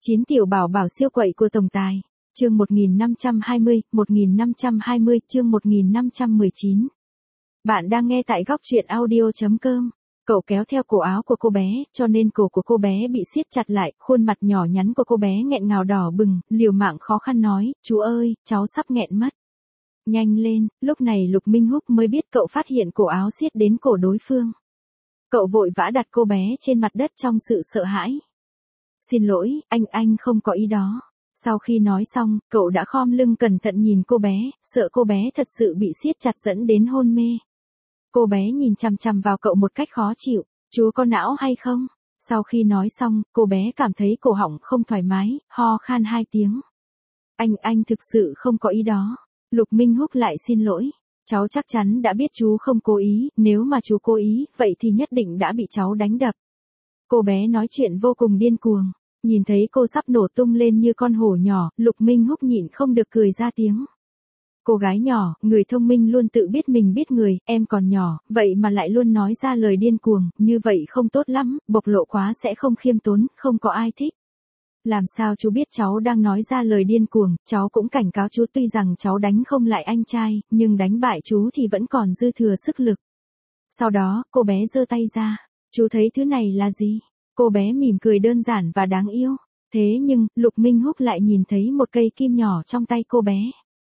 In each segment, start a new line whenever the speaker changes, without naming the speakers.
9 tiểu bảo bảo siêu quậy của tổng tài. Chương 1520, chương 1519. Bạn đang nghe tại góc truyện audio.com. Cậu kéo theo cổ áo của cô bé, cho nên cổ của cô bé bị siết chặt lại, khuôn mặt nhỏ nhắn của cô bé nghẹn ngào đỏ bừng, liều mạng khó khăn nói, chú ơi, cháu sắp nghẹn mất. Nhanh lên, lúc này Lục Minh Húc mới biết cậu phát hiện cổ áo siết đến cổ đối phương. Cậu vội vã đặt cô bé trên mặt đất trong sự sợ hãi. Xin lỗi, anh không có ý đó. Sau khi nói xong, cậu đã khom lưng cẩn thận nhìn cô bé, sợ cô bé thật sự bị siết chặt dẫn đến hôn mê. Cô bé nhìn chằm chằm vào cậu một cách khó chịu, chú có não hay không? Sau khi nói xong, cô bé cảm thấy cổ họng không thoải mái, ho khan 2 tiếng. Anh thực sự không có ý đó. Lục Minh Húc lại xin lỗi. Cháu chắc chắn đã biết chú không cố ý, nếu mà chú cố ý, vậy thì nhất định đã bị cháu đánh đập. Cô bé nói chuyện vô cùng điên cuồng. Nhìn thấy cô sắp nổ tung lên như con hổ nhỏ, Lục Minh Húc nhịn không được cười ra tiếng. Cô gái nhỏ, người thông minh luôn tự biết mình biết người, em còn nhỏ, vậy mà lại luôn nói ra lời điên cuồng, như vậy không tốt lắm, bộc lộ quá sẽ không khiêm tốn, không có ai thích. Làm sao chú biết cháu đang nói ra lời điên cuồng, cháu cũng cảnh cáo chú tuy rằng cháu đánh không lại anh trai, nhưng đánh bại chú thì vẫn còn dư thừa sức lực. Sau đó, cô bé giơ tay ra, chú thấy thứ này là gì? Cô bé mỉm cười đơn giản và đáng yêu. Thế nhưng, Lục Minh Húc lại nhìn thấy một cây kim nhỏ trong tay cô bé.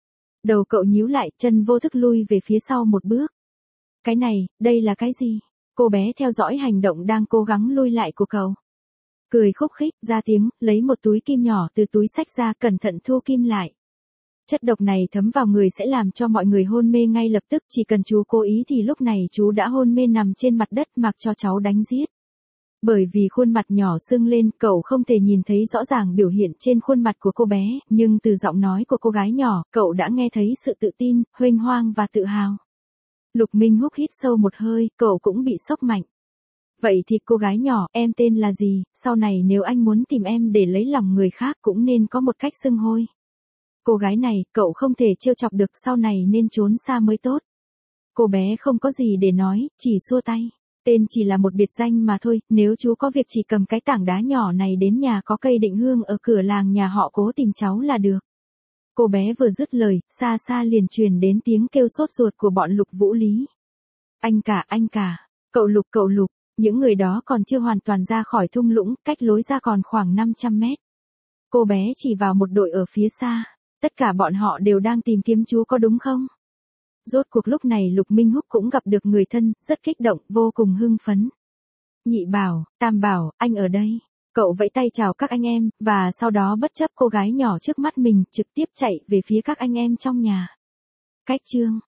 Đầu cậu nhíu lại, chân vô thức lui về phía sau một bước. Cái này, đây là cái gì? Cô bé theo dõi hành động đang cố gắng lui lại của cậu. Cười khúc khích, ra tiếng, lấy một túi kim nhỏ từ túi xách ra, cẩn thận thu kim lại. Chất độc này thấm vào người sẽ làm cho mọi người hôn mê ngay lập tức, chỉ cần chú cố ý thì lúc này chú đã hôn mê nằm trên mặt đất mặc cho cháu đánh giết. Bởi vì khuôn mặt nhỏ sưng lên, cậu không thể nhìn thấy rõ ràng biểu hiện trên khuôn mặt của cô bé, nhưng từ giọng nói của cô gái nhỏ, cậu đã nghe thấy sự tự tin, huênh hoang và tự hào. Lục Minh Húc hít sâu một hơi, cậu cũng bị sốc mạnh. Vậy thì cô gái nhỏ, em tên là gì, sau này nếu anh muốn tìm em để lấy lòng người khác cũng nên có một cách xưng hôi. Cô gái này, cậu không thể trêu chọc được, sau này nên trốn xa mới tốt. Cô bé không có gì để nói, chỉ xua tay. Tên chỉ là một biệt danh mà thôi, nếu chú có việc chỉ cầm cái tảng đá nhỏ này đến nhà có cây định hương ở cửa làng nhà họ Cố tìm cháu là được. Cô bé vừa dứt lời, xa xa liền truyền đến tiếng kêu sốt ruột của bọn Lục Vũ Lý. Anh cả, cậu Lục, những người đó còn chưa hoàn toàn ra khỏi thung lũng, cách lối ra còn khoảng 500 mét. Cô bé chỉ vào một đội ở phía xa, tất cả bọn họ đều đang tìm kiếm chú có đúng không? Rốt cuộc lúc này Lục Minh Húc cũng gặp được người thân, rất kích động, vô cùng hưng phấn. Nhị bảo, tam bảo, anh ở đây. Cậu vẫy tay chào các anh em, và sau đó bất chấp cô gái nhỏ trước mắt mình, trực tiếp chạy về phía các anh em trong nhà. Cách chương